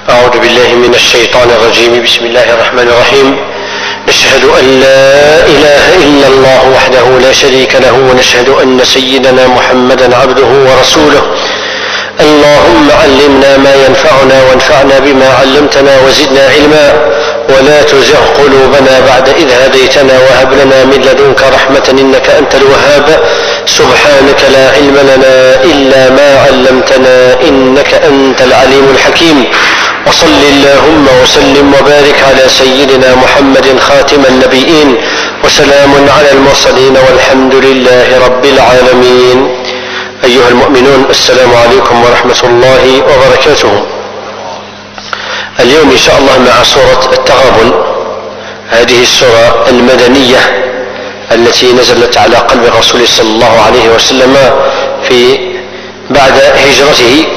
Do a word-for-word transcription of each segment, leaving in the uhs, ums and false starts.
أعوذ بالله من الشيطان الرجيم. بسم الله الرحمن الرحيم. نشهد أن لا إله إلا الله وحده لا شريك له، ونشهد أن سيدنا محمدا عبده ورسوله. اللهم علمنا ما ينفعنا وانفعنا بما علمتنا وزدنا علما، ولا تزغ قلوبنا بعد إذ هديتنا وهب لنا من لدنك رحمة إنك أنت الوهاب. سبحانك لا علم لنا إلا ما علمتنا إنك أنت العليم الحكيم. وصل اللهم وسلم وبارك على سيدنا محمد خاتم النبيين، وسلام على المرسلين، والحمد لله رب العالمين. أيها المؤمنون، السلام عليكم ورحمة الله وبركاته. اليوم إن شاء الله مع سورة التغابن، هذه السورة المدنية التي نزلت على قلب الرسول صلى الله عليه وسلم في بعد هجرته.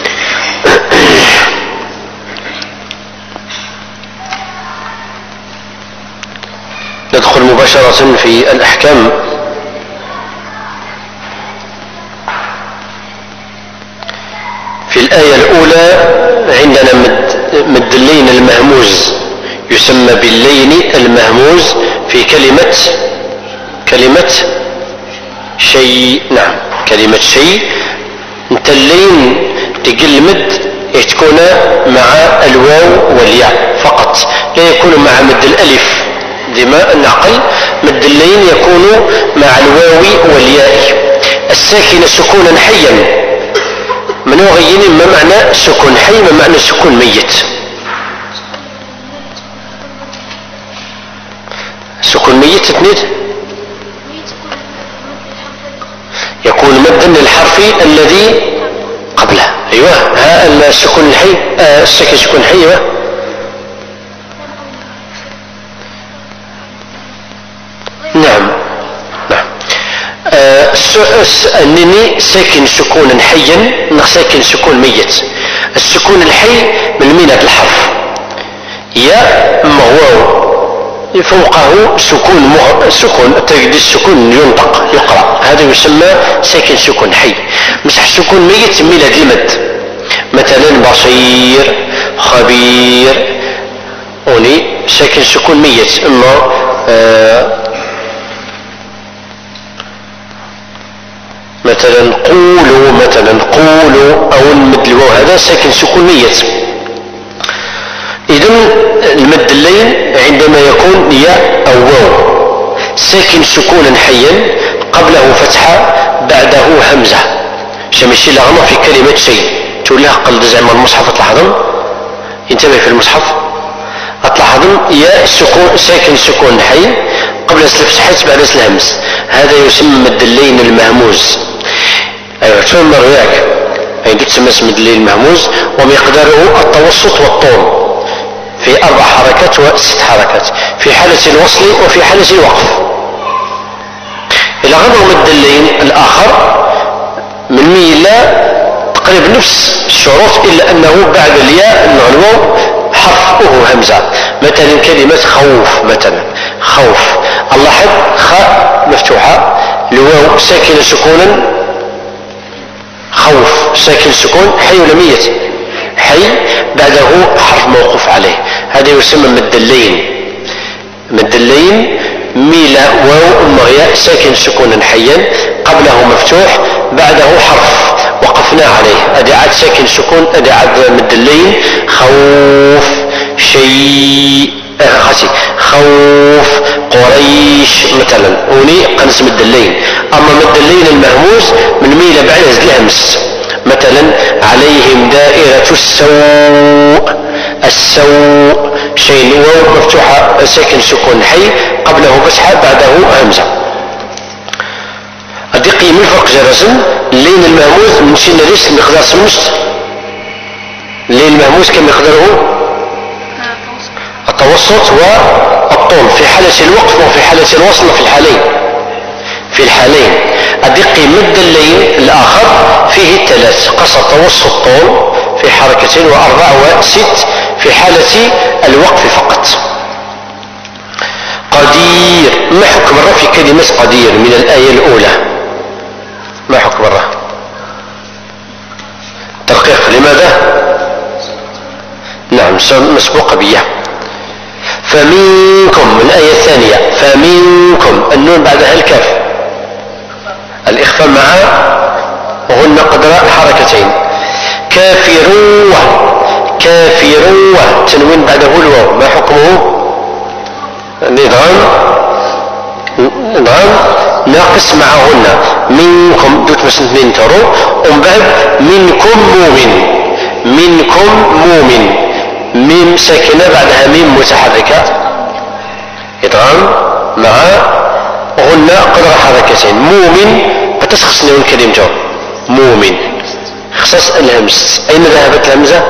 ندخل مباشرة في الأحكام. في الآية الأولى عندنا مد, مد اللين المهموز، يسمى باللين المهموز في كلمة كلمة شيء. نعم، كلمة شيء. انت اللين تقل مد تكون مع الواو والياء فقط، لا يكون مع مد الألف. دماء النقل مد اللين يكون مع الواو والياء الساكنة سكونا حيا. من غيين ما معنى سكون حي، ما معنى سكون ميت. سكون ميت تتنيد يكون مدا للحرف الذي قبله. ايوه، ها السكون الحي، آه الساكن سكون حي. ايوه نعم نعم. آه النني ساكن سكونا حيا، ساكن سكون ميت. السكون الحي من مينة الحرف يا اما واو فوقه سكون مغ... سكون تجد السكون ينطق يقرأ، هذا يسمى ساكن سكون حي. مسح سكون ميت ميلاد المد، مثلا بصير خبير، وني ساكن سكون ميت. اما آه مثلا قولوا، مثلا قولوا، او المد الواو هذا ساكن سكون ميت. اذن المد اللين عندما يكون ياء او واو ساكن سكونا حيا قبله فتحة بعده همزة، شمشي لغمة في كلمة شيء تقول لها قلد زعما المصحف تلاحظن، انتبه في المصحف تلاحظن ياء سكون ساكن سكون حي قبل الفتحة بعد الهمز، هذا يسمى مد اللين المهموز. ايوه ثم رواك اي تسمى مد اللين المهموز، ومقداره التوسط والطول في أربع حركات وست حركات في حالة الوصل وفي حالة الوقف. إلى غير مد اللين الآخر من ميلا تقريبا نفس الشروط، إلا أنه بعد الياء الواو حرفه همزة. مثلا كلمة خوف، مثلا خوف، اللاحظ خاء مفتوحة، الواو ساكنة سكونا، خوف ساكن سكون حي ولا ميت؟ حي، بعده حرف موقوف عليه، هذا يسمى مد اللين. مد اللين ميلا واو مغياء ساكن سكونا حيا قبله مفتوح بعده حرف وقفنا عليه، ادي عاد ساكن سكون، ادي عاد مد اللين. خوف شيء خسي، خوف قريش مثلا، وني قنص مد اللين. اما مد اللين المهموز من ميلا بعد هز الهمس، مثلا عليهم دائرة السوء، السوء شيء واو مفتوحة ساكن سكون حي قبله فتحة بعده همزة. أدقي من الفرق جرسن اللين المهموز من شين ريس مقدار سمشت. اللين المهموز كم مقداره؟ التوسط والطول في حالة الوقف وفي حالة الوصل في الحالين. في الحالين أدقي مد اللين الآخر فيه الثلاث، قصر توسط طول في حركتين، وأربع وست في حالة الوقف فقط. قدير، ما حكم الرا في كلمة قدير من الآية الأولى؟ ما حكم الرا؟ ترقيق، لماذا؟ نعم مسبوقة بيا. فمنكم الآية الثانية فمنكم النون بعدها الكاف الإخفاء مع غنة قدر حركتين. كافروه كافروه تنوين بعده الواو ما حكمه؟ نظام نظام ناقص مع غنة. منكم دوت مسن اثنين ترو ومن بعد منكم مؤمن منكم مؤمن ميم ساكنة بعدها ميم متحركة إدغام مع غنة قدر حركتين. مؤمن بتشخص نون كلمة جو مؤمن خصص الهمس. أين ذهبت الهمزة؟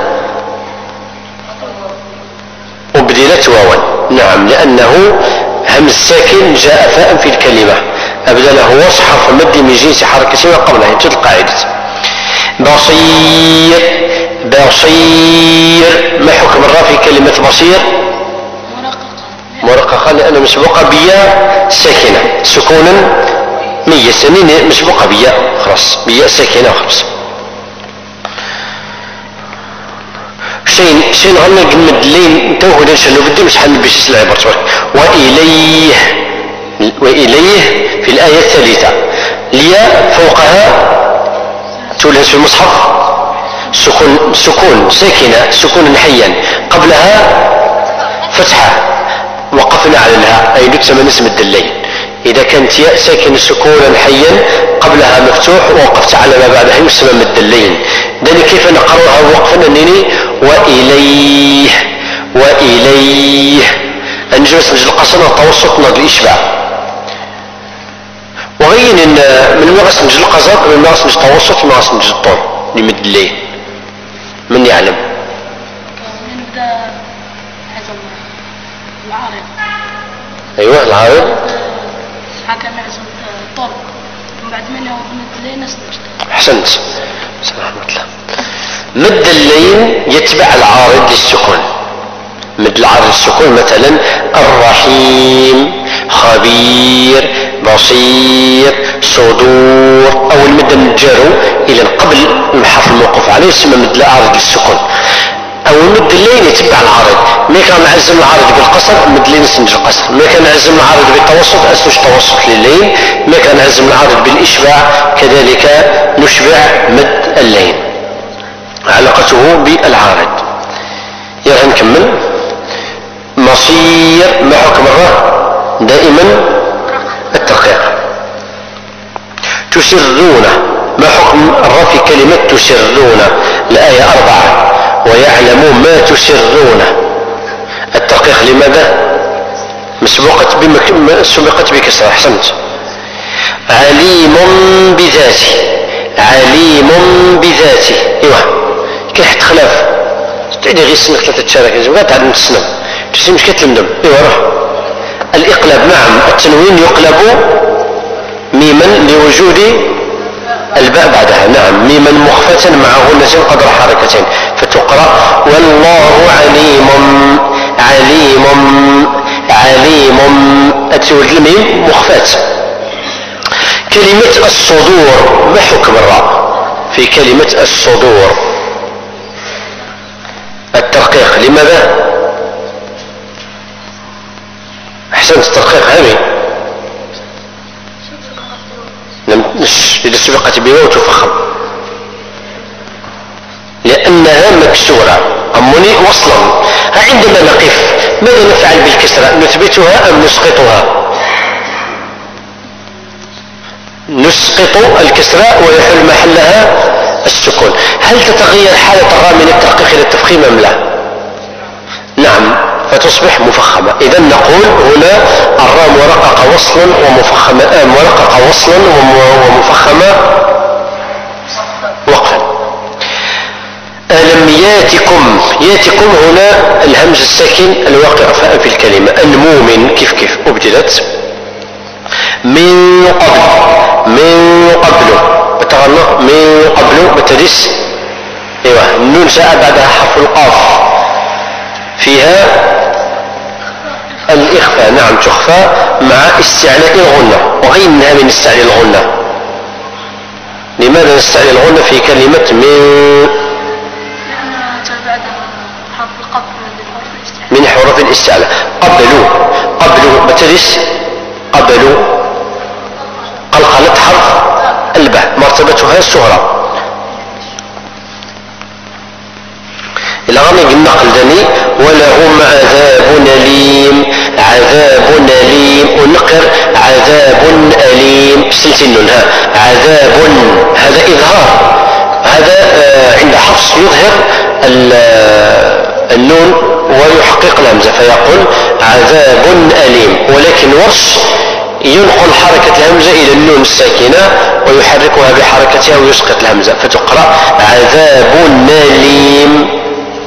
وبدلت واوا. نعم لأنه همز ساكن جاء فاء في الكلمة أبدله وصف حرف مد من جنس حركة ما قبلها ينتهي القاعدة. بصير بصير ما حكم الراء في كلمة بصير؟ مرققة لأنه مسبوقة بياء ساكنة سكونا مية سنين مسبوقة بياء خلاص بياء ساكنة خلاص. شين شين غنى قمد لين توه دين شنو بدي مش حن بيش العبر وإليه وإليه في الآية الثالثة الياء فوقها تولهج في المصحف سكون سكون ساكنة سكون حيا قبلها فتحة وقفنا على الهاء أي تسمى اسم الدلين. إذا كانت ياء ساكنة سكونا حيا قبلها مفتوح ووقفت على ما بعدها يسمى مد اللين. دني كيف نقرأها وقفنا أنني وإليه وإليه أنجلس نجل القصر والتوسط نقل الإشباع وغين إن من مغس نجل القصر من مغس نجل التوسط من مغس نجل الطول لمد اللين. من يعلم؟ العارض. أيوة العارض حكى نعزم الطول وبعد منه مد اللين نسجد. أحسنت رحمة الله. مد اللين يتبع العارض للسكون. مد العارض للسكون مثلا الرحيم خبير بصير صدور أو المد الجارو إلى قبل الحرف الموقوف عليه يسمى مد العارض للسكون. أو مد اللين يتبع العارض. ما كان نعزم العارض بالقصر مد اللين نسنج القصر. ما كان نعزم العارض بالتوسط أسنج توسط للين. ما كان نعزم العارض بالإشباع كذلك نشبع مد اللين. علاقته بالعارض. يلا نكمل. مصير ما حكم الراء؟ دائما الترقيق. تسرون ما حكم الراء في كلمة تسرون؟ الآية أربعة ويعلم ما تسرون. الترقيق لماذا؟ مسبوقة بمك... سبقت بكسرة. أحسنت. عليم بذاته عليم بذاته. ايوه كاين حد خلاف تعيدي غير السنة ثلاثة تشارك وقعد تعد نتسنم تسي مش كتلمدم. ايوه روح. الإقلاب نعم التنوين يقلب ميما لوجود الباء بعدها. نعم ميما مخفة مع غنة قدر حركتين فتقرأ والله عليم عليم عليم أتولد الميم مخفة. كلمة الصدور ما حكم الراء في كلمة الصدور؟ الترقيق لماذا؟ أحسنت الترقيق هامي إذا سبقت بواو تفخم لأنها مكسورة أمني وصلا. عندما نقف ماذا نفعل بالكسرة؟ نثبتها أم نسقطها؟ نسقط الكسرة ويحل محلها السكون. هل تتغير حالة الراء من الترقيق إلى التفخيم أم لا؟ نعم فتصبح مفخمة. إذا نقول هنا الراء مرققة وصلا ومفخمة آه مرققة وصلا ومفخمة وقفا. ألم ياتكم ياتكم هنا الهمز الساكن الواقع فاء في الكلمة. المؤمن كيف كيف أبدلت من قبل من قبل بتغنى من قبل بتدس. ايوه النون جاء بعدها حرف القاف فيها الإخفاء. نعم تخفى مع استعلاء الغنة وغيرها من استعلاء الغنة. لماذا نستعلي الغنة في كلمة من؟ لأن جاء بعدها حرف من حروف الاستعلاء. قبلوا قبلوا بتدس قبلوا قلقلة حرف الباء مرتبتها الصغرى. إلى غني قلنا قلدني ولهم عذاب أليم عذاب أليم ونقر عذاب أليم سلسلنا عذاب هذا إظهار هذا عند حفص يظهر النون ويحقق الهمزة فيقول عذاب أليم، ولكن ورش ينقل حركة الهمزة إلى النون الساكنة ويحركها بحركتها ويسقط الهمزة فتقرأ عذاب أليم.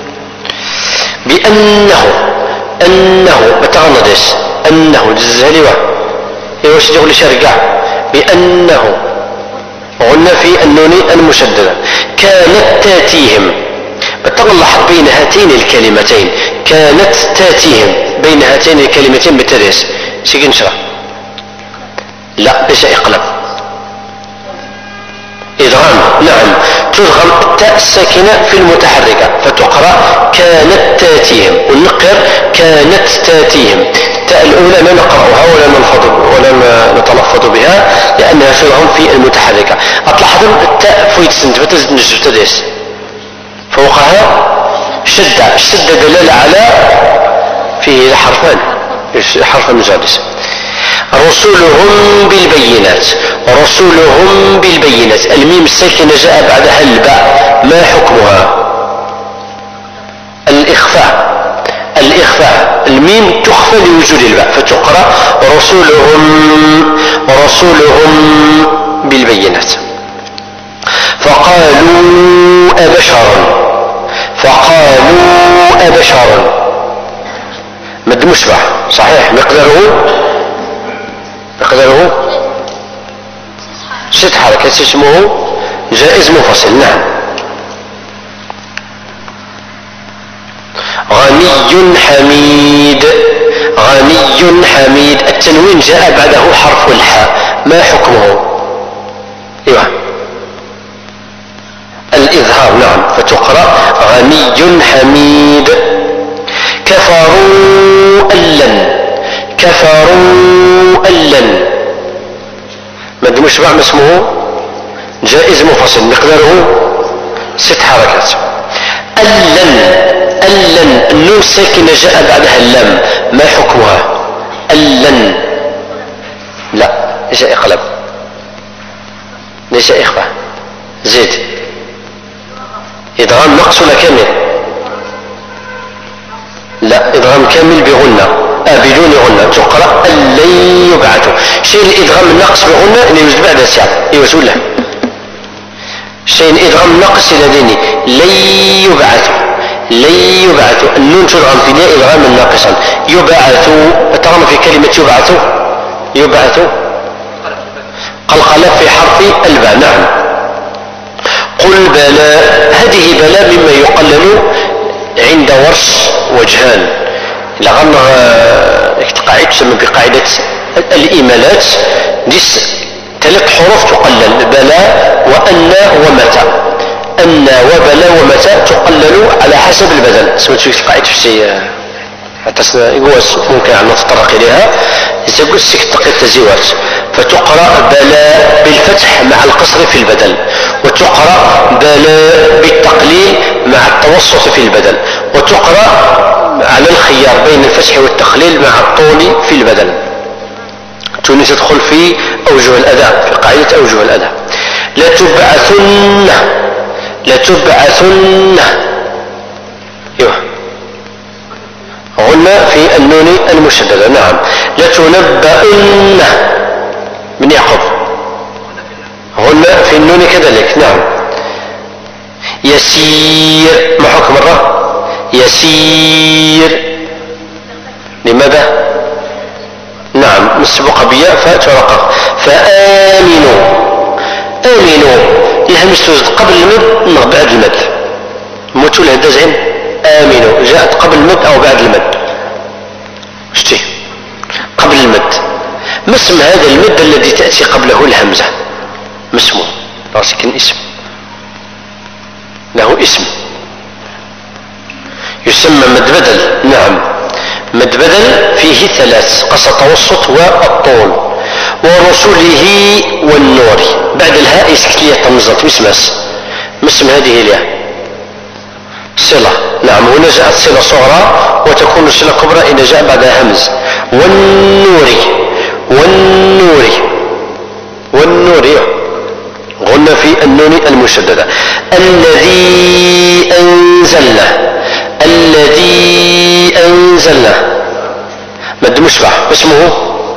بأنه أنه بتغنضس أنه جزالي واحد يوش يقول شرقع بأنه قلنا في النون المشددة كانت تاتيهم بتغلح بين هاتين الكلمتين كانت تاتيهم بين هاتين الكلمتين بالتدريس سيجي نشرح لا ليس اقلب إدغام نعم تدغم التاء الساكنة في المتحركة فتقرأ كانت تاتيهم ونقر كانت تاتيهم. التاء الأولى لا نقرأها ولا نلفظ ولا نتلفظ بها لأنها تدغم في المتحركة. أطلحظ التاء فويت سنت فتزد نجر تدريس فوقها شدة الشدة دلالة على فيه حرفان حرف مجالس. رسلهم بالبينات رسلهم بالبينات الميم الساكنة جاء بعدها الباء ما حكمها؟ الإخفاء الإخفاء الميم تخفى لوجود الباء فتقرأ رسلهم رسلهم بالبينات. فقالوا أبشرا فقالوا أبشرا مد مشبع صحيح مقداره مقداره ست حركات اسمه جائز منفصل. نعم غني حميد غني حميد التنوين جاء بعده حرف الحاء ما حكمه؟ ايوه الإظهار نعم فتقرأ غني حميد. كفروا ألن كفروا ألن مد مشبع ما اسمه جائز منفصل مقداره ست حركات. ألن ألن النون الساكنة جاء بعدها اللام ما حكمها؟ ألن لا ليس إقلب ليس إخفاء زيد إدغام نقص ولا كامل؟ لا إدغام كامل بغنة آه بدون غنة تقرأ لن يبعثوا. شيء الإدغام النقص بغنة اللي يوجد بعد الساعة يوزول له شيء الإدغام النقص إلى ديني لن يبعثوا لن يبعثوا النون تدغم في لا إدغاما ناقصا يبعثوا تغم في كلمة يبعثوا يبعثوا قلقلة في حرف الباء. نعم قل بلى هذه بلى مما يقلل عند ورش وجهان لغن قاعدة تسمى بقاعدة الإيمالات ديس ثلاث حروف تقلل بلى وأن ومتى أن وبلى ومتى تقلل على حسب البدل سمعت في قاعدة في شيء حتى يقوس ممكن أن نتطرق إليها يقول سكت التزيوات فتقرأ بلى بالفتح مع القصر في البدل وتقرأ بلى بالتقليل مع التوسط في البدل وتقرأ على الخيار بين الفتح والتقليل مع الطول في البدل. توني تدخل في أوجه الأداء في قاعدة أوجه الأداء. لتبعثن لتبعثن ايوه غنى في النون المشددة. نعم لتنبؤن من يعقوب غنى في النون كذلك. نعم يسير ما حكم مرة يسير لماذا؟ نعم مسبوق بياء فترقق. فآمنوا آمنوا الهمس تزد قبل المد أو بعد المد موتوا له دزعين آمنوا جاءت قبل المد أو بعد المد شتي قبل المد. ما اسم هذا المد الذي تأتي قبله الهمزة؟ ما اسمه؟ راسك اسم له اسم يسمى مد بدل. نعم مد بدل فيه ثلاث: قص التوسط والطول. ورسله والنور بعد الهاء يسكت لي طمزت مسمس مسم هذه الياء صلة. نعم هنا جاءت صلة صغرى وتكون صلة كبرى إذا جاء بعدها همز. والنور والنور والنور غنى في النون المشددة. الذي أنزلنا الذي أنزلنا مد مشبع اسمه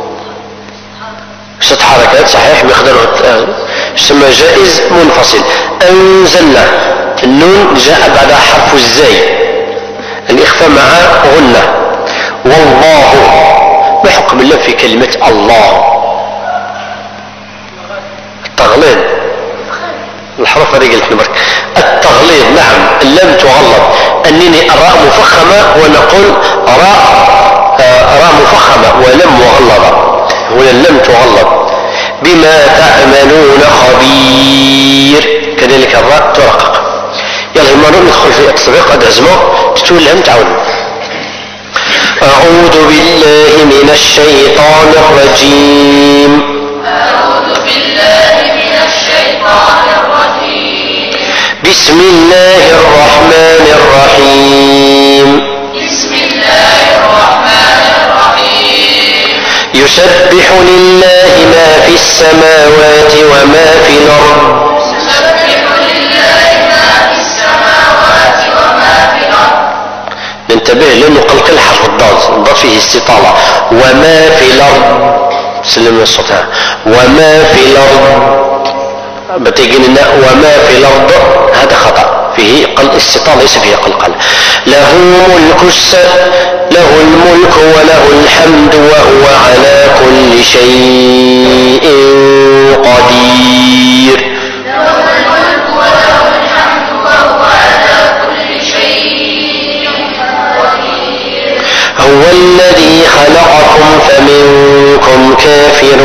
ست حركات صحيح مقدار يسمى جائز منفصل. أنزلنا النون جاء بعد حرف الزاي الإخفاء مع غنة. والله ما حكم الله في كلمة الله؟ التغليظ الحرف هذه قلت نبرك التغليظ. نعم اللام تغلظ أنني الراء مفخمة ونقول راء آه راء مفخمة ولم مغلظة. هنا اللام تغلظ. بما تعملون خبير كذلك الراء ترقق. يلا المرة ندخل في التطبيق قد عزمه تتول لهم تعاون. أعوذ بالله من الشيطان الرجيم. أعوذ بالله من الشيطان الرجيم. بسم الله الرحمن الرحيم. بسم الله الرحمن الرحيم. يسبح لله ما في السماوات وما في الأرض. يسبح لله ما في السماوات وما في الأرض. ننتبه لأنه قلقل حرف الضاد الضاد فيه استطالة. وما في الأرض سلم الصوتها. وما في الأرض بتجي لنا وما في الأرض هذا خطأ فيه قل استطالة ليس فيه قلقل. له ملك الس له الملك وله الحمد وهو على كل شيء قدير. له الملك وله الحمد وهو على كل شيء قدير. هو الذي خلقكم فمنكم كافر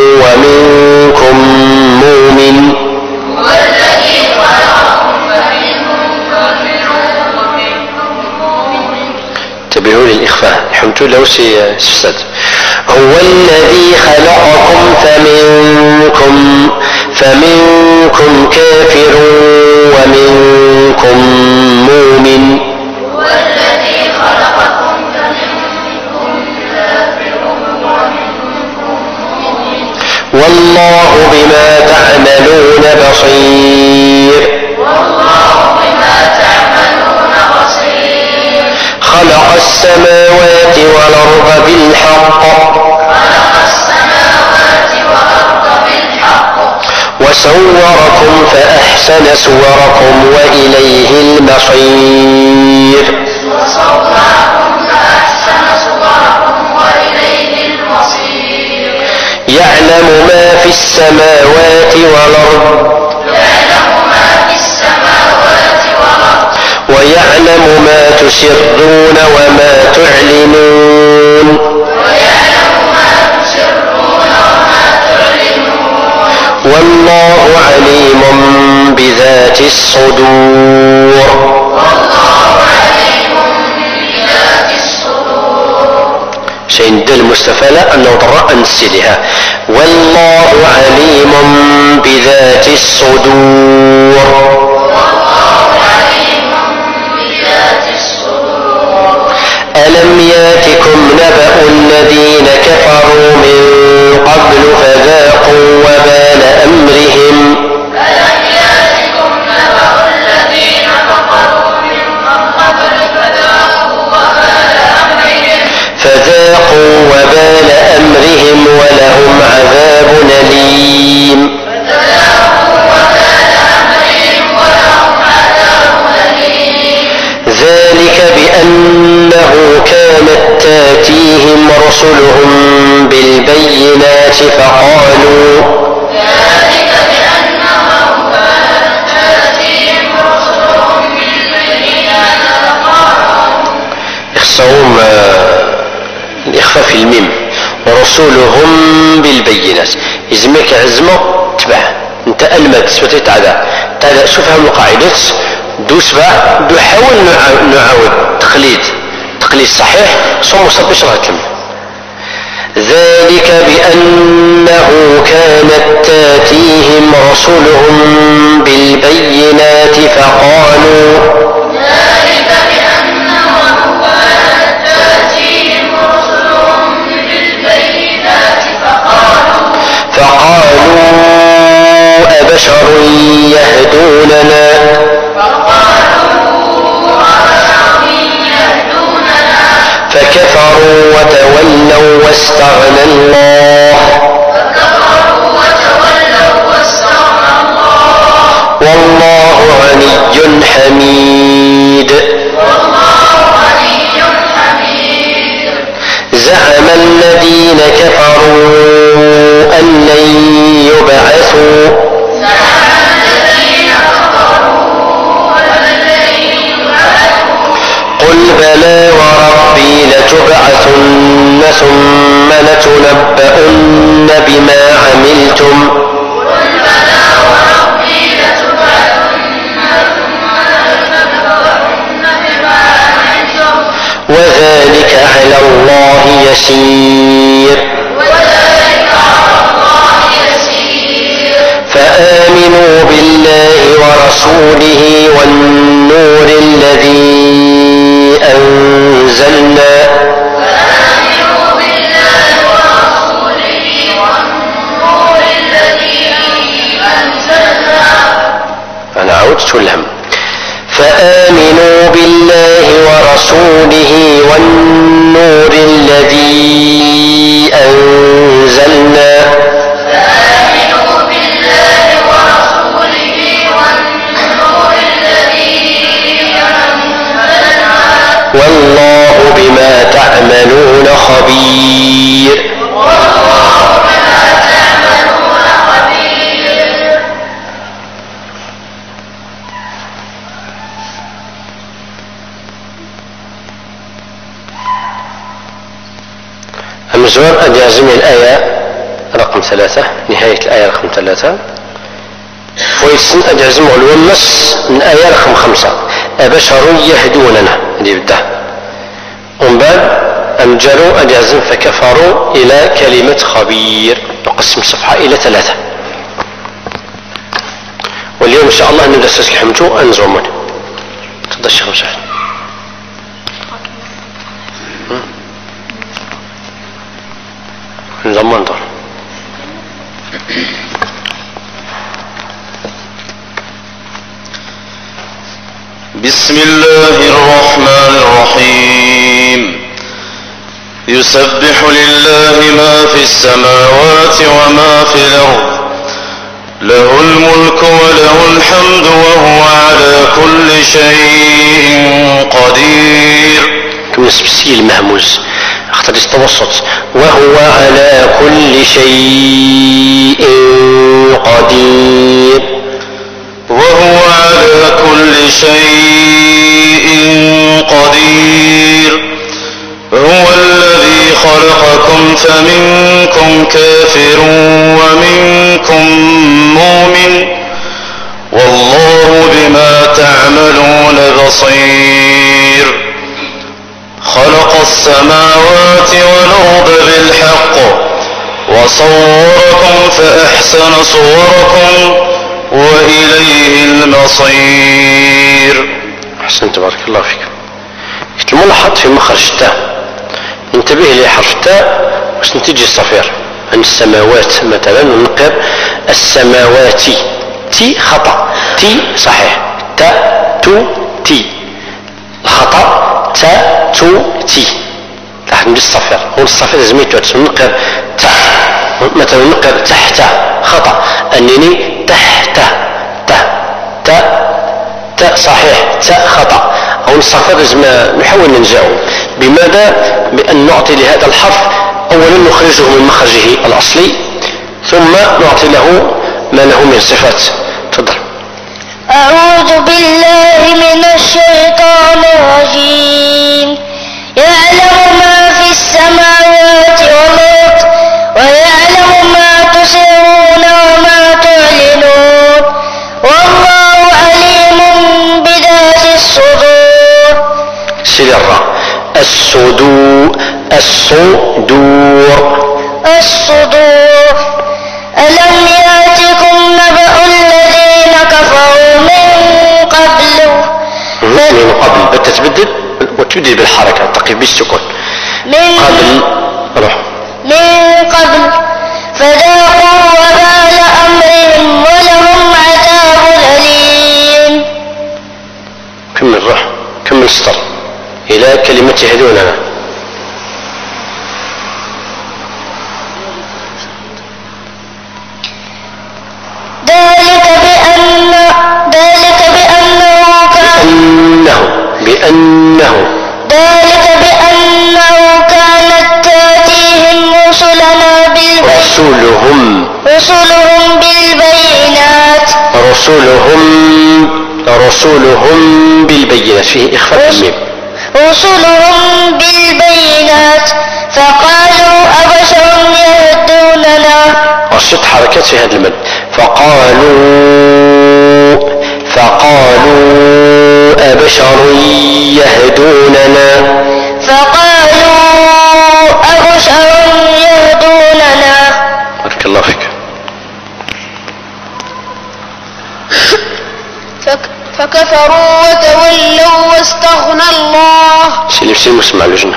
ومنكم مؤمن. هو الذي خلقكم فمنكم كافر ومنكم مؤمن. انتبهوا للإخفاء الحمد لله سيستد. هو الذي خلقكم فمنكم فمنكم كافر ومنكم مؤمن. هو الذي خلقكم فمنكم كافر ومنكم مؤمن. والله بما تعملون بصير. والله بما تعملون بصير. خلق السماوات والأرض بالحق. خلق السماوات والأرض بالحق. وصوركم فأحسن صوركم وإليه المصير. وصوركم فأحسن صوركم وإليه المصير. يعلم ما في السماوات والأرض. يعلم ما في السماوات والأرض. ويعلم ما تسرون وما تعلنون. ويعلم ما تسرون وما تعلنون. والله عليم بذات الصدور. والله عليم بذات الصدور. شيء دل مستفالة أنه ضراء نسلها. والله عليم بذات الصدور. والله عليم بذات الصدور. ألم ياتكم نبأ الذين كفروا من قبل فذاقوا وبال أمرهم. ألم يأتكم نبأ الذين كفروا من قبل فذاقوا وبال أمرهم. فذاقوا وبال أمرهم ولهم عذاب أليم. فذاقوا وبال أمرهم ولهم عذاب أليم. ذلك بأنه كانت تاتيهم رسلهم بالبينات فقالوا. ذلك بأنهم كانت تأتيهم رسلهم بالبينات فقالوا. يخصهم الإخفاء في الميم. ورسولهم بالبينات يزمك عزمه تبع انت المد سوتي تعدى تعدى شوف هم القاعدة دوس بقى بحاول نعاود تقليد تقليد صحيح صم وصبش راه كلمة. ذلك بأنه كانت تاتيهم رسلهم بالبينات فقالوا ذلك بأنه كانت تاتيهم رسلهم بالبينات فقالوا فقالوا أبشر يهدوننا فكفروا وتولوا واستغنى الله والله غني حميد. زعم الذين كفروا أن لن يبعثوا قل بلى وربي لتبعثن ثم لتنبؤن بما عملتم وذلك على الله يسير. فآمنوا بالله ورسوله والنور الذي أنزلنا فآمنوا بالله ورسوله والنور الذي أنزلنا. أنا عودت الهم. فآمنوا بالله ورسوله والنور الذي أنزلنا فآمنوا بالله ورسوله والنور الذي أنزلنا والله بما تعملون خبير. والله بما تعملون خبير. المزور أن يعزم الآية رقم ثلاثة، نهاية الآية رقم ثلاثة، ويسن أن يعزم الومس من آية رقم خمسة أبشر يهدوننا اللي بده. ومن بعد أنجلوا أن يعزم فكفروا إلى كلمة خبير. نقسم الصفحة إلى ثلاثة، واليوم إن شاء الله نبدأ سلسلة حمتو أنزومون. تفضل الشيخ مسعود. نزمن دور. بسم الله الرحمن الرحيم. يسبح لله ما في السماوات وما في الأرض له الملك وله الحمد وهو على كل شيء قدير. كم نسبسي المهموز اختار التوسط. وهو على كل شيء قدير. وهو على كل شيء قدير. هو الذي خلقكم فمنكم كافر ومنكم مؤمن والله بما تعملون بصير. خلق السماوات والأرض بالحق وصوركم فأحسن صوركم وإليه المصير. أحسنت بارك الله فيك. الملاحظ في مخرج التاء انتبه لحرف التاء باش نتيجي الصفير. عن السماوات مثلا ننقر السماوات تي خطأ تي صحيح تاء تو تي الخطأ تاء تو تي تحت نجي الصفير. هون الصفير لازم يتوت ننقر تاء مثلا ننقر تحت خطأ أنني تحت تاء تاء تاء صحيح تاء خطأ. أو الصفر لازم نحاول ننزعه. بماذا؟ بأن نعطي لهذا الحرف أولا نخرجه من مخرجه الأصلي ثم نعطي له ما له من صفات. تفضل. أعوذ بالله من الشيطان الرجيم. يعلم ما في السماوات والأرض ويعلم ما تسرون وما تعلنون والله عليم بذات الصدور الصدور الصدور ألم يأتكم نبأ الذين كفروا من قبل من قبل بتتبدل وتبدل بالحركة تقي بالسكون من قبل روح من قبل فذاقوا وبال أمرهم ولهم عذاب أليم. كمل روح كمل سطر إلى كلمة يهدوننا. ذلك بأن ذلك بأنه كان بأنه بأنه ذلك بأنه كانت تأتيهم رسلنا بالبينات رسولهم رسلهم بالبينات رسولهم رسولهم بالبينات فيه إخفاء الميم رسلهم بالبينات فقالوا أبشر يهدوننا وست حركات في هذا المد فقالوا فقالوا أبشر يهدوننا فقالوا أبشر يهدوننا. بارك الله فيك. فكفروا وتولوا واستغنى الله سيلي بسيل مسمع لجنة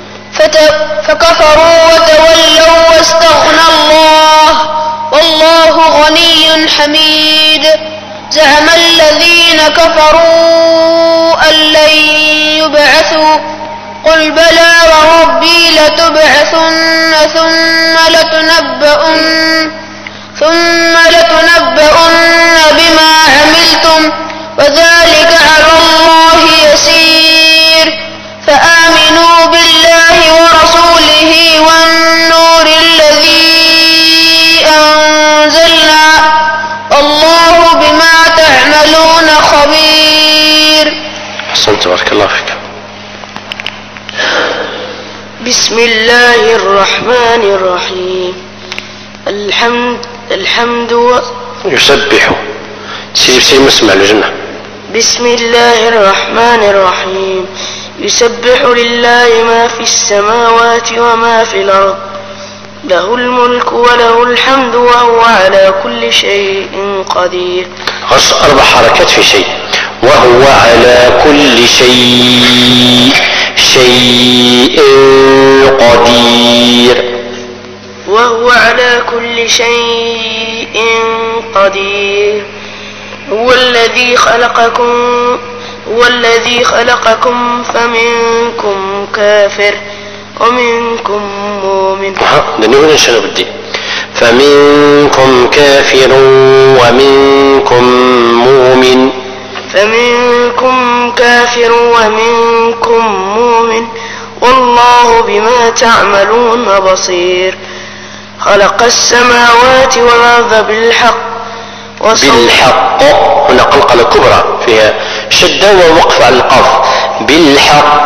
فكفروا وتولوا واستغنى الله والله غني حميد. زعم الذين كفروا أن لن يبعثوا قل بلى وربي لتبعثن ثم لتنبؤن ثم لتنبؤن بما عملتم وذلك على الله يسير. فآمنوا بالله ورسوله والنور الذي أنزلنا والله بما تعملون خبير. أحسنت بارك الله فيك. بسم الله الرحمن الرحيم. الحمد الحمد و... يسبح سيلي بسيل مسمع لجنة. بسم الله الرحمن الرحيم. يسبح لله ما في السماوات وما في الأرض له الملك وله الحمد وهو على كل شيء قدير. غص أربع حركات في شيء وهو على كل شيء شيء قدير وهو على كل شيء قدير. هو الذي خلقكم هو الذي خلقكم فمنكم كافر ومنكم مؤمن. لأنه نشأ بدي فمنكم كافر ومنكم مؤمن فمنكم كافر ومنكم مؤمن والله بما تعملون بصير. خلق السماوات والأرض بالحق بالحق هنا قلقلة كبرى فيها شدة ووقف على القاف بالحق.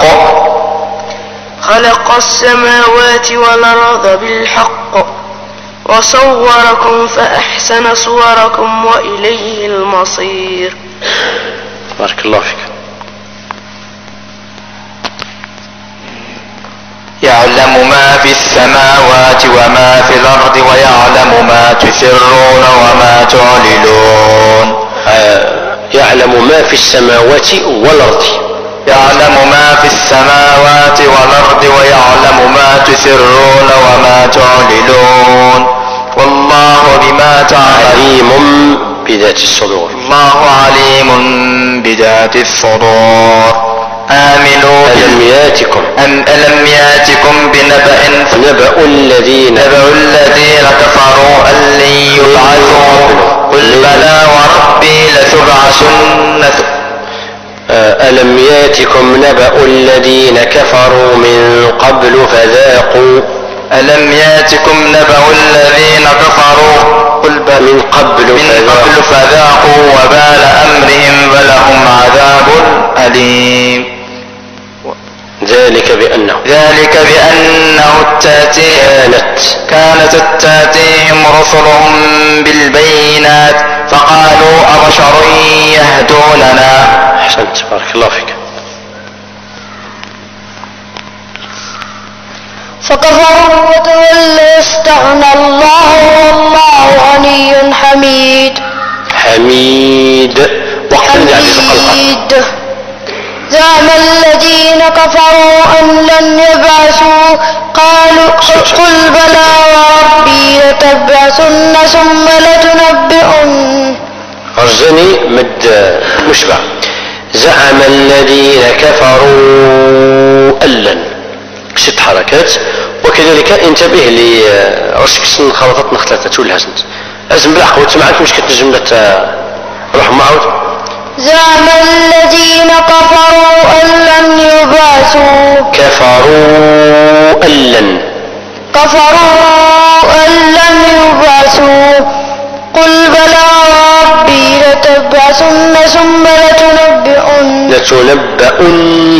خلق السماوات والأرض بالحق وصوركم فأحسن صوركم وإليه المصير. بارك الله فيك. يعلم ما في السماوات وما في الأرض ويعلم ما تسرون وما تعلنون. آه يعلم ما في السماوات والأرض يعلم ما في السماوات والأرض ويعلم ما تسرون وما تعلنون والله بما تعملون عليم بذات الصدور. الله عليم بذات الصدور. آمنوا ألم ياتكم أم ألم ياتكم بنبأ نبأ الذين نبأ الذين كفروا أن لن يبعثوا قل بلى وربي لتبعثن. ألم ياتكم نبأ الذين كفروا من قبل فذاقوا ألم ياتكم نبأ الذين كفروا قل من قبل من قبل فذاقوا وبال أمرهم ولهم عذاب أليم. ذلك بأنه ذلك بأنه تاتي كانت كانت تاتيهم رسلهم بالبينات فقالوا أبشر يهدوننا. أحسنت بارك الله فيك. فكفروا وتولوا استغنى الله والله غني حميد. حميد حميد. زعم الذين كفروا أن لن يبعثوا قالوا قل بلى وربي لتبعثن ثم لتنبئن. أرجني مد مشبع. زعم الذين كفروا أن لن ست حركات، وكذلك انتبه لرشك خلطت نختلتها والهزنت أزم بالحق وتسمعك مش كتنجملة روح معود. زعم الذين كفروا أن لن يبعثوا كفروا أن لن كفروا أن لن يبعثوا قل بلى ربي لتبعثن ثم لتنبئن لتنبؤن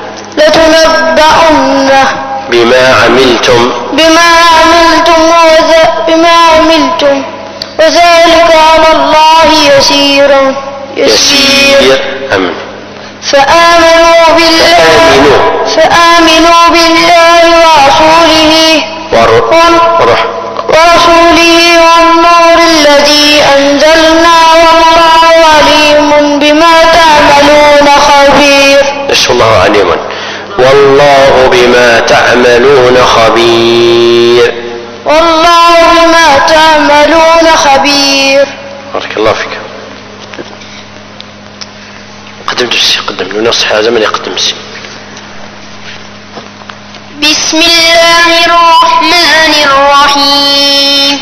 لتنبؤن بما عملتم بما عملتم بما عملتم وذلك على الله يسير يسير. أمن. فآمنوا بالله فآمنوا فآمنوا بالله ورسوله ورح ورسوله والنور الذي أنزلنا والله عليم بما تعملون خبير. نسأل الله عليما والله بما تعملون خبير. والله بما تعملون خبير. بارك الله فيك. قدم نفسي قدم له نصح هذا من يقدم نفسي. بسم الله الرحمن الرحيم.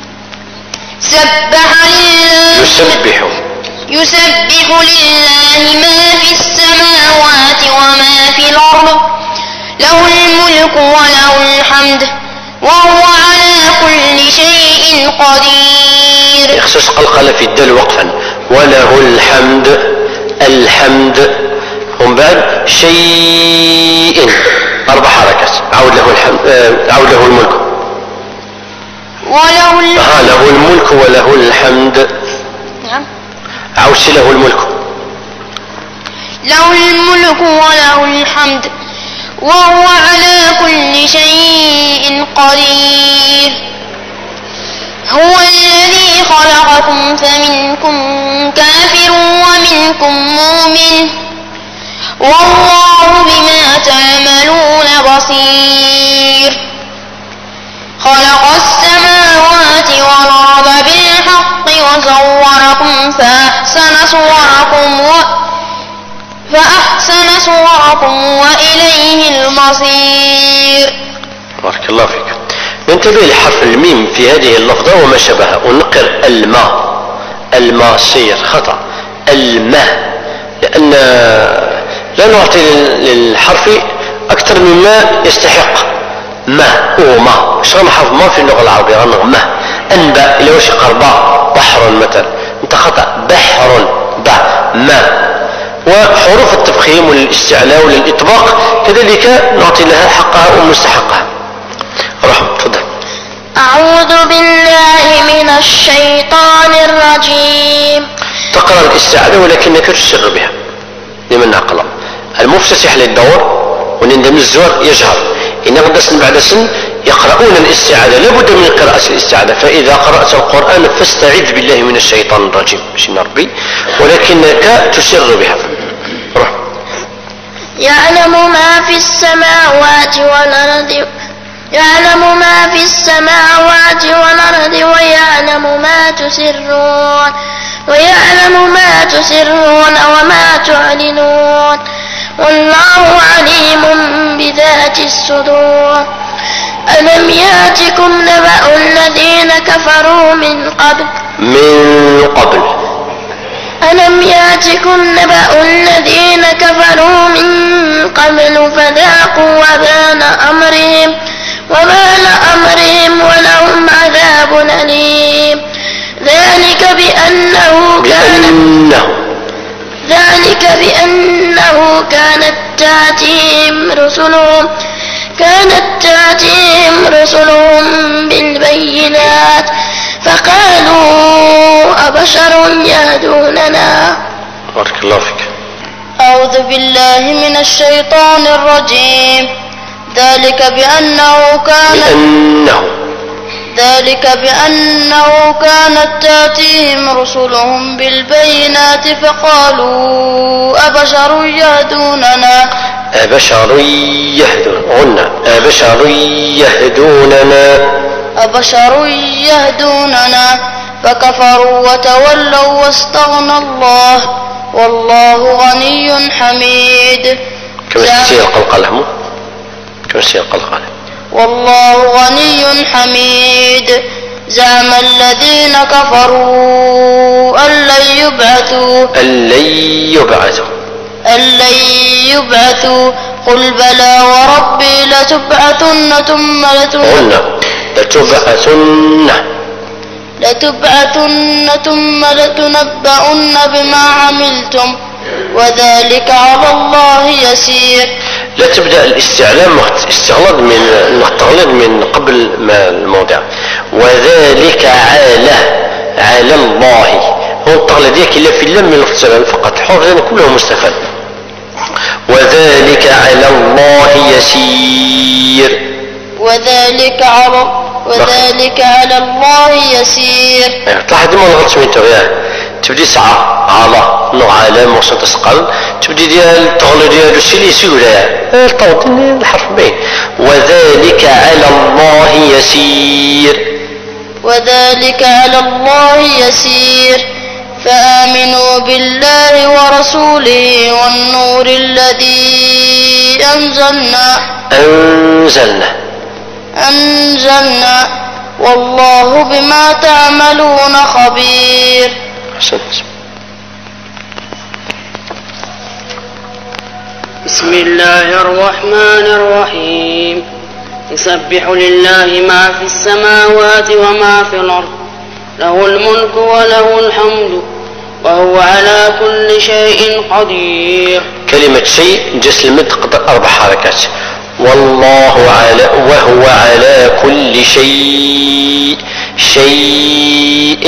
سبح لله يسبح يسبح لله ما في السماوات وما في الأرض له الملك وله الحمد وهو على كل شيء قدير. يخصص قلقلة في الدل وقفا وله الحمد. الحمد هم بعد شيء أربع حركات. عود له الحمد آه عود له الملك وله الحمد. آه له الملك وله الحمد. نعم. عود له الملك له الملك وله الحمد وهو على كل شيء قدير. هو الذي خلقكم فمنكم كافر ومنكم مؤمن والله بما تعملون بصير. خلق السماوات والأرض بالحق وصوركم فأحسن صوركم و... فأحسن صوركم وإليه المصير. بارك الله فيك. ننتبه لحرف الميم في هذه اللفظة وما شبهها ونقر الماء. الماء سير خطأ الماء، لأن لا نعطي للحرف أكثر مما يستحق. ما وما شغل حرف ما في اللغة العربية غنغ ما. أنبا إلى وش قرباء بحر مثلا انت خطأ بحر با ما. وحروف التفخيم والاستعلاء والإطباق كذلك نعطي لها حقها ومستحقها. روح تفضل. أعوذ بالله من الشيطان الرجيم. تقرأ الاستعاذة ولكنك تسر بها لمن عقله. المفتتح للدور ونندم الزور يجهر. إن غدا سن بعد سن يقرؤون الاستعاذة لابد من قراءة الاستعاذة. فإذا قرأت القرآن فاستعذ بالله من الشيطان الرجيم مش ربي ولكنك تسر بها. روح. يعلم ما في السماوات والأرض يعلم ما في السماوات والأرض ويعلم ما تسرون ويعلم ما تسرون وما تعلنون والله عليم بذات الصدور. ألم يأتكم نبأ الذين كفروا من قبل من قبل ألم يأتكم نبأ الذين كفروا من قبل فذاقوا وبال أمرهم وبال أمرهم ولهم عذاب أليم. ذلك بأنه كان ذلك بأنه كانت تأتيهم رسلهم كانت تأتيهم رسلهم بالبينات فقالوا أبشر يهدوننا. بارك الله فيك. أعوذ بالله من الشيطان الرجيم. ذلك بأنه كان بأنه ذلك بأنه كانت تأتيهم رسلهم بالبينات فقالوا أبشر يهدوننا أبشر يهدون غنى أبشر يهدوننا أبشر يهدوننا فكفروا وتولوا واستغنى الله والله غني حميد. كما تسير القلقلة مو كما تسير القلقلة والله غني حميد. زعم الذين كفروا أن لن يبعثوا أن لن يبعثوا أن لن يبعثوا قل بلى وربي لتبعثن ثم قلنا لتبعثن لتبعثن ثم لتنبؤن بما عملتم وذلك على الله يسير. لا تبدأ الاستعلام استغلظ من نقتغلظ من قبل ما الموضع وذلك على على الله هو التغلظ ديك إلا في اللم من الاختلاف فقط حرفين كله مستفاد وذلك على الله يسير وذلك على وذلك على الله يسير. تلاحظ ما الغلط من تغيير تبدي ساعة على نوع على موصل تسقل تبدي ديال تغلو ديال الشيء اللي سيولا الطوطن الحرف بين وذلك على الله يسير وذلك على الله يسير. فآمنوا بالله ورسوله والنور الذي أنزلنا أنزلنا أنزلنا والله بما تعملون خبير. حسنت. بسم الله الرحمن الرحيم يسبح لله ما في السماوات وما في الأرض له الملك وله الحمد وهو على كل شيء قدير. كلمة شيء جس المد أربع حركات والله على وهو على كل شيء شيء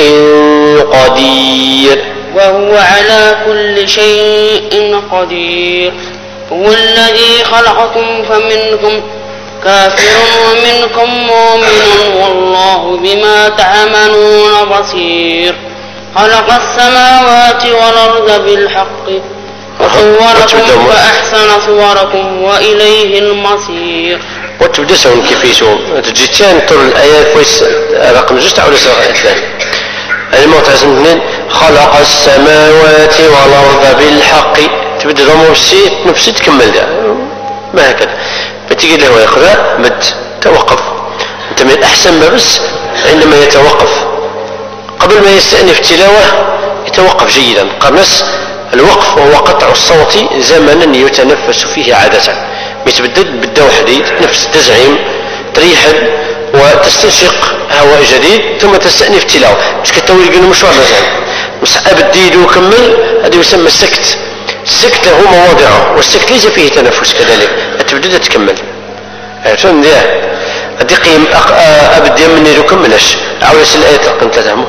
قدير وهو على كل شيء قدير. هو الذي خلقكم فمنكم كافر ومنكم مؤمن والله بما تعملون بصير. خلق السماوات والأرض بالحق وصوركم فأحسن صوركم وإليه المصير. وتبدأ سون كيف يسوم تجيتين طول الآيات كويس رقم جست على سورة اثنين الموت عشان اثنين خلق السماوات والأرض بالحق تبدأ ضمه بسيط نفسي تكمل ده ما هكذا بتيجي له يقرأ مد توقف أنت من الأحسن ما بس عندما يتوقف قبل ما يستأنف تلاوة يتوقف جيدا قبل الوقف وهو قطع الصوت زمنا يتنفس فيه عادة يتبدد بالدو حديد نفس تزعيم تريحا وتستنشق هواء جديد ثم تستأنف تلاوة مش كالتوي يقول مشوار مثلا بس أبديد وكمل هذا يسمى السكت. السكت له مواضعه والسكت ليس فيه تنفس كذلك تبدد تكمل عرفتون ده أدي قيم أبدي مني وكملش عاوز الآية قمت تهمه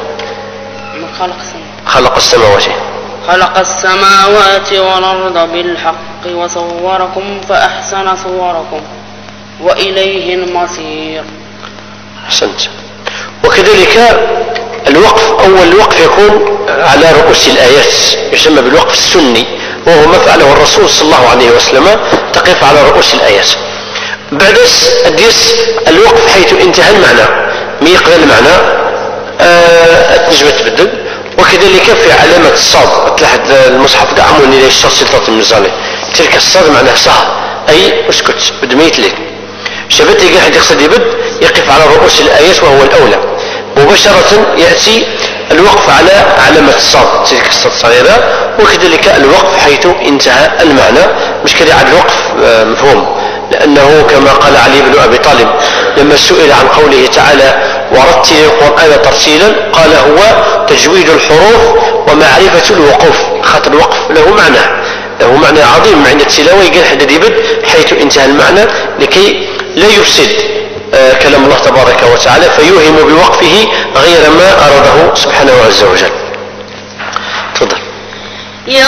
خلق السماوات خلق السماوات والأرض بالحق وصوركم فأحسن صوركم وإليه المصير. أحسنت. وكذلك الوقف أول الوقف يكون على رؤوس الآيات يسمى بالوقف السني وهو ما فعله الرسول صلى الله عليه وسلم تقف على رؤوس الآيات. بعد الديس الوقف حيث انتهى المعنى ميقبل المعنى النجمة تبدل وكذلك في علامة الصاد تلاحظ المصحف دعمون إليه الشخص سلطة المزالي تلك الصاد معناه صاد أي اسكت بدميت لك شبت يقعد يقصد يبد يقف على رؤوس الآيات وهو الأولى مباشرة يأتي الوقف على علامة الصاد تلك الصاد صغيرة وكذلك الوقف حيث انتهى المعنى مش كذا على الوقف مفهوم لأنه كما قال علي بن أبي طالب لما سئل عن قوله تعالى ورتل القرآن ترتيلا قال هو تجويد الحروف ومعرفة الوقوف خاطر الوقف له معنى له معنى عظيم عند التلاوة يقال حدد يبد حيث انتهى المعنى لكي لا يفسد آه كلام الله تبارك وتعالى فيوهم بوقفه غير ما أراده سبحانه عز وجل. تفضل.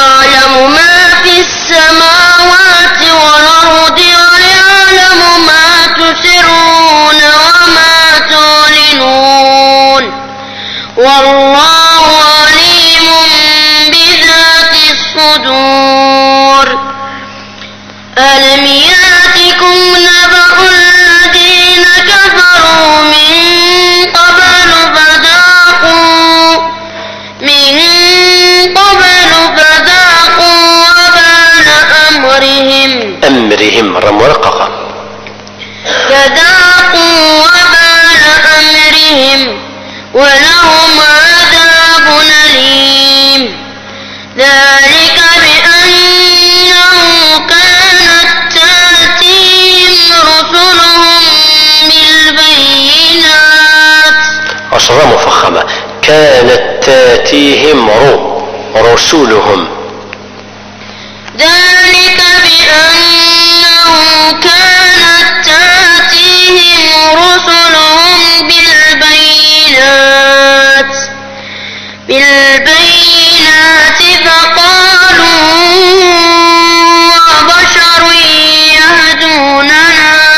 يعلم ما في السماوات والأرض ويعلم ما كسرة مفخمة. كانت تاتيهم رو رسولهم. ذلك بأنه كانت تاتيهم رسلهم بالبينات بالبينات فقالوا أبشر يهدوننا.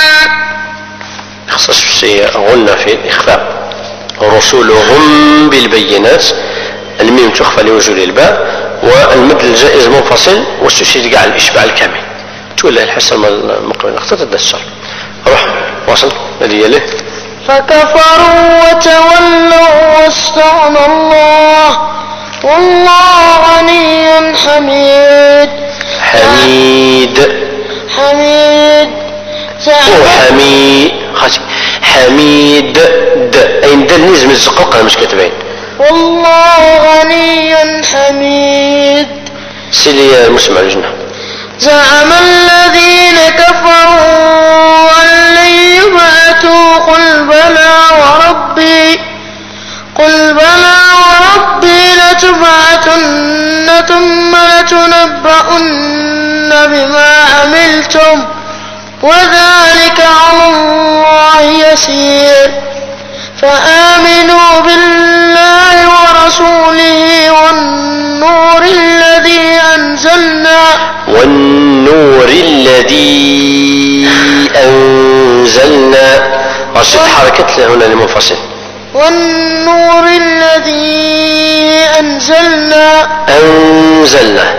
خصص غنى في الإخفاء. رسولهم بالبينات، الميم تخفى لوجود الباء، والمد الجائز منفصل واستشهد كاع الإشباع الكامل. تولى الحسن المقبل اختطت الدسر. روح واصل الذي له. فكفروا وتولوا واستغنى الله والله غني حميد. حميد حميد هو حميد خاطي حميد د اين د نزم الزقوق مش كتبين. والله غني حميد. سيلي مسمع الجنة. زعم الذين كفروا أن لن يبعثوا قل بلى وربي قل بلى وربي لتبعثن ثم لتنبؤن بما عملتم وذلك على الله يسير. فآمنوا بالله ورسوله والنور الذي أنزلنا والنور الذي أنزلنا. رشد حركة هنا لمنفصل. والنور الذي أنزلنا أنزلنا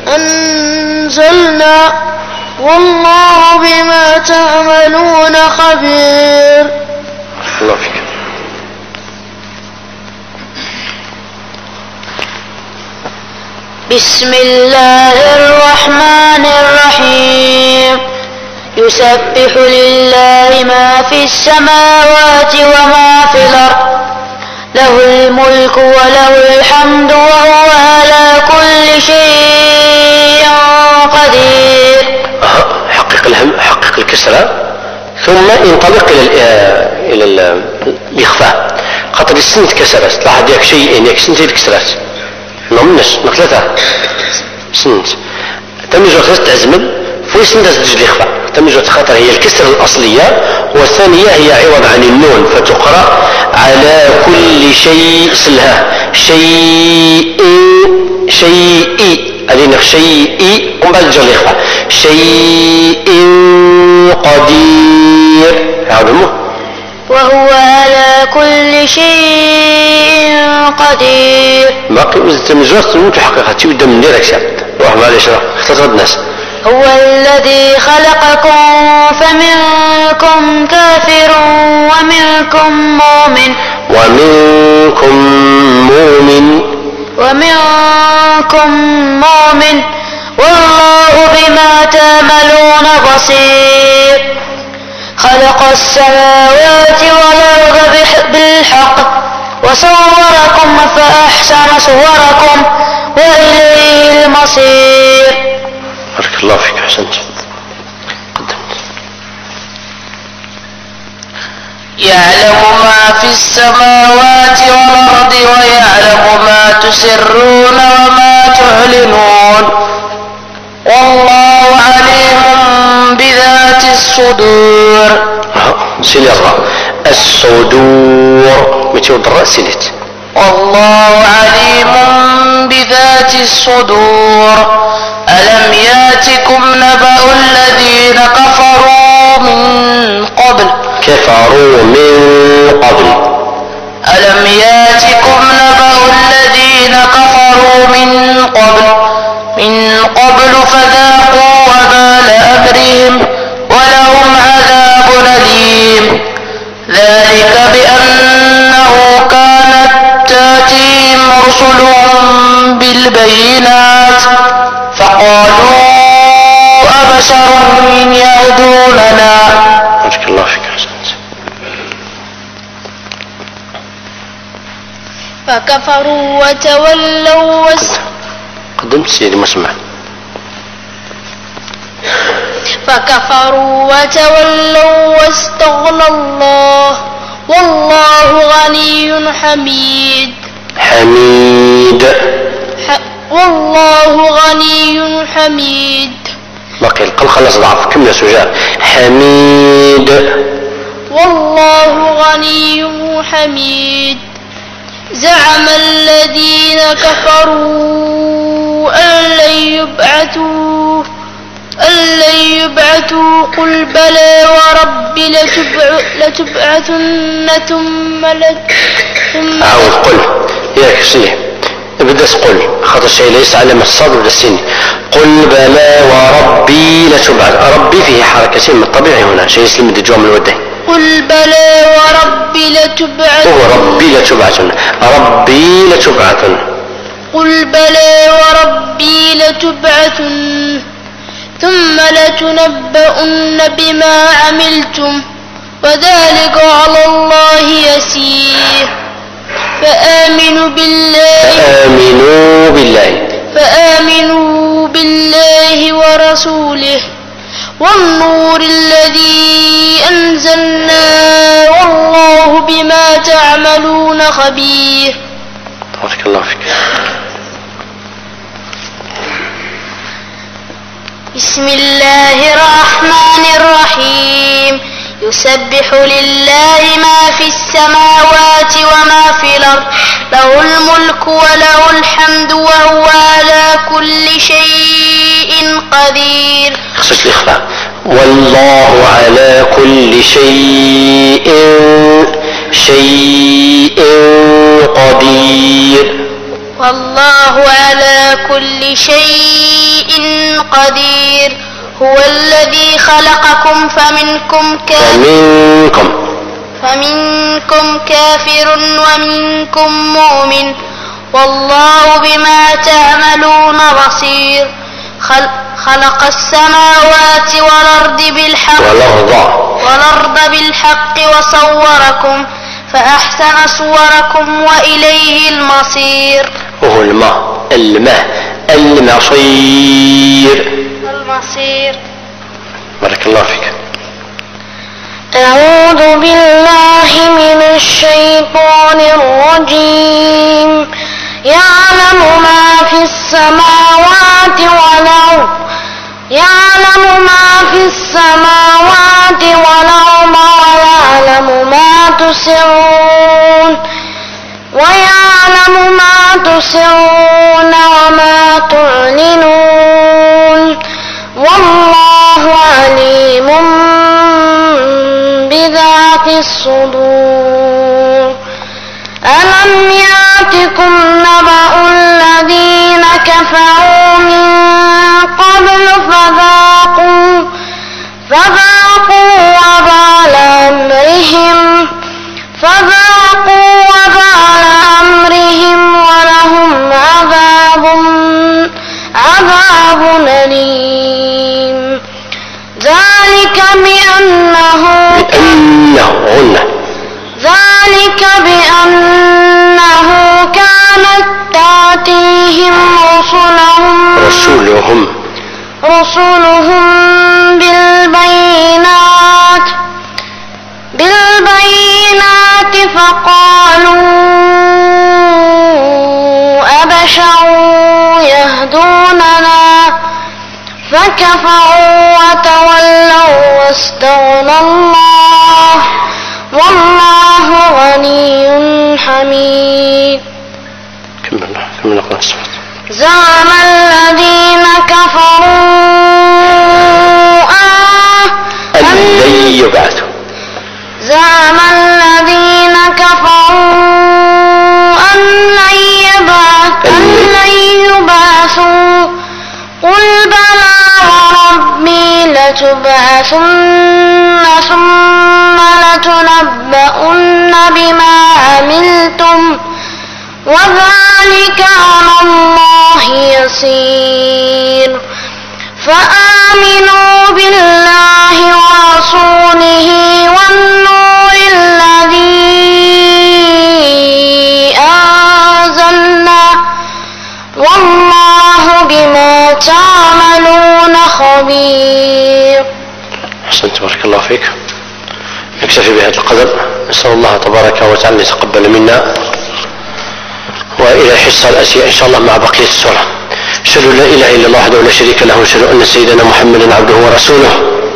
أنزلنا والله بما تعملون خبير. الله فيك. بسم الله الرحمن الرحيم. يسبح لله ما في السماوات وما في الأرض له الملك وله الحمد وهو على كل شيء قدير. حقق الهم حقق الكسرة ثم انطلق الى الى الاخفاء. خاطر السن تكسرت لاحظ ياك شيئين ياك سنتين تكسرت نمنش نقلتها سنت تميز وقت تعزمل فوي سنت تسجل الاخفاء تميز وقت خاطر هي الكسرة الاصلية والثانية هي عوض عن النون فتقرأ على كل شيء سلها شيء شيء أدينا شيء ومن بعد جر الإخفاء شيء قدير. عظمه وهو على كل شيء قدير. ما قلت مزوات تموت حقيقة ودا من ديرك سابت روح معلش روح اختصر الناس. هو الذي خلقكم فمنكم كافر ومنكم مؤمن ومنكم مؤمن ومنكم مؤمن والله بما تعملون بصير. خلق السماوات والأرض بالحق وصوركم فأحسن صوركم وإليه المصير. بارك الله فيك أحسنت. قدمت. يعلم ما في السماوات والأرض ويعلم ما تسرون وما تعلنون والله عليم بذات الصدور. سيلي الراء الصدور متى الراء سيلت. والله عليم بذات الصدور. ألم ياتكم نبأ الذين كفروا من قبل كفروا من قبل. ألم ياتكم نبأ الذين كفروا من قبل من قبل فذاقوا وبال أمرهم ولهم عذاب أليم. ذلك بأنه كانت تاتيهم رسلهم بالبينات فقالوا أبشر يهدوننا. بارك الله فيك أحسنت. فكفروا وتولوا واست... قدمت سيدي مسمع. فكفروا وتولوا واستغنى الله والله غني حميد. حميد. ح... والله غني حميد. بقي القلقلة ضعف. كم يا سجاء؟ حميد. والله غني حميد. زعم الذين كفروا أن لن يبعثوا أن لن يبعثوا قل بلى وربي لتبع... لتبعثن ثم لت... ثم أعود قل ياك سيه ابدأ قل خاطر الشيء ليس على الصاد ولا السين. قل بلى وربي لتبعث. ربي فيه حركتين من الطبيعي هنا شيء يسلم الجوع من الودين. قل بلى وربي لتبعثن. هو ربي لتبعثن. ربي لتبعثن. قل بلى وربي لتبعثن ثم لتنبؤن بما عملتم وذلك على الله يسير. فآمنوا بالله فآمنوا بالله فآمنوا بالله ورسوله والنور الذي أنزلنا والله بما تعملون خبير. بارك الله فيك. بسم الله الرحمن الرحيم. يسبح لله ما في السماوات وما في الأرض له الملك وله الحمد وهو على كل شيء قدير. خصوص الإخفاء. والله على كل شيء شيء قدير. والله على كل شيء قدير. هو الذي خلقكم فمنكم كافر فمنكم فمنكم كافر ومنكم مؤمن والله بما تعملون بصير. خلق السماوات والأرض بالحق والأرض والأرض بالحق وصوركم فأحسن صوركم وإليه المصير. وهو الماء الماء المصير المصير. بارك الله فيك. أعوذ بالله من الشيطان الرجيم. يعلم ما في السماوات والأرض يعلم ما في السماوات والأرض ويعلم ما تسرون ويعلم ما تسرون وما تعلنون والله عليم بذات الصدور. ألم يأتكم نبأ الذين كفروا من قبل فذاقوا فذاقوا وبال أمرهم فذاقوا وبال أمرهم ولهم عذاب عذاب أليم. ذلك بأنه بأنه ذلك بأنه كانت تأتيهم رسلهم رسولهم رسلهم بالبينات بالبينات فقالوا أبشر يهدوننا فكفروا وتولوا واستغنى الله والله غني حميد. كمل كمل قرآن. زعم الذين كفروا أن لن يبعثوا زعم الذين كفروا أن لن يبعثوا قل بلى وربي لتبعثن ثم لتنبؤن بما عملتم وذلك على الله يسير. فآمنوا بالله ورسوله والنور الذي أنزلنا والله بما تعملون خبير. أحسنت بارك الله فيك. نكتفي بهذا القدر. نسأل الله تبارك وتعالى يتقبل منا، وإلى الحصة الآتية إن شاء الله مع بقية السورة. أشهد أن لا إله إلا الله وحده لا شريك له، وأشهد أن سيدنا محمدا عبده ورسوله.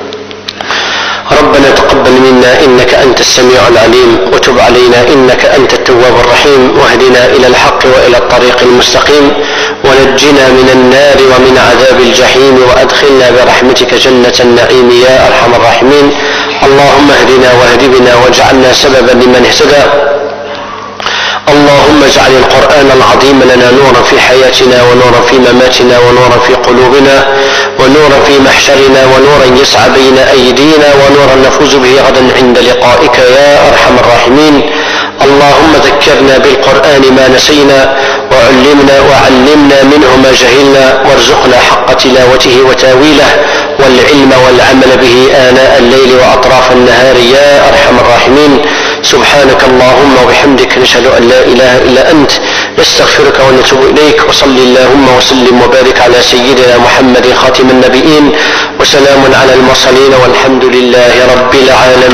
ربنا تقبل منا إنك أنت السميع العليم، وتب علينا إنك أنت التواب الرحيم، واهدنا إلى الحق وإلى الطريق المستقيم، ونجنا من النار ومن عذاب الجحيم، وأدخلنا برحمتك جنة النعيم يا أرحم الراحمين. اللهم اهدنا واهد بنا واجعلنا سببا لمن اهتدى. اللهم اجعل القرآن العظيم لنا نورا في حياتنا، ونورا في مماتنا، ونورا في قلوبنا، ونورا في محشرنا، ونورا يسعى بين أيدينا، ونورا نفوز به غدا عند لقائك يا أرحم الراحمين. اللهم ذكرنا بالقرآن ما نسينا، وعلمنا وعلمنا منه ما جهلنا، وارزقنا حق تلاوته وتاويله، والعلم والعمل به آناء الليل وأطراف النهار يا أرحم الراحمين. سبحانك اللهم وبحمدك، نشهد أن لا إله إلا أنت، نستغفرك ونتوب إليك. وصل اللهم وسلم وبارك على سيدنا محمد خاتم النبيين، وسلام على المرسلين، والحمد لله رب العالمين.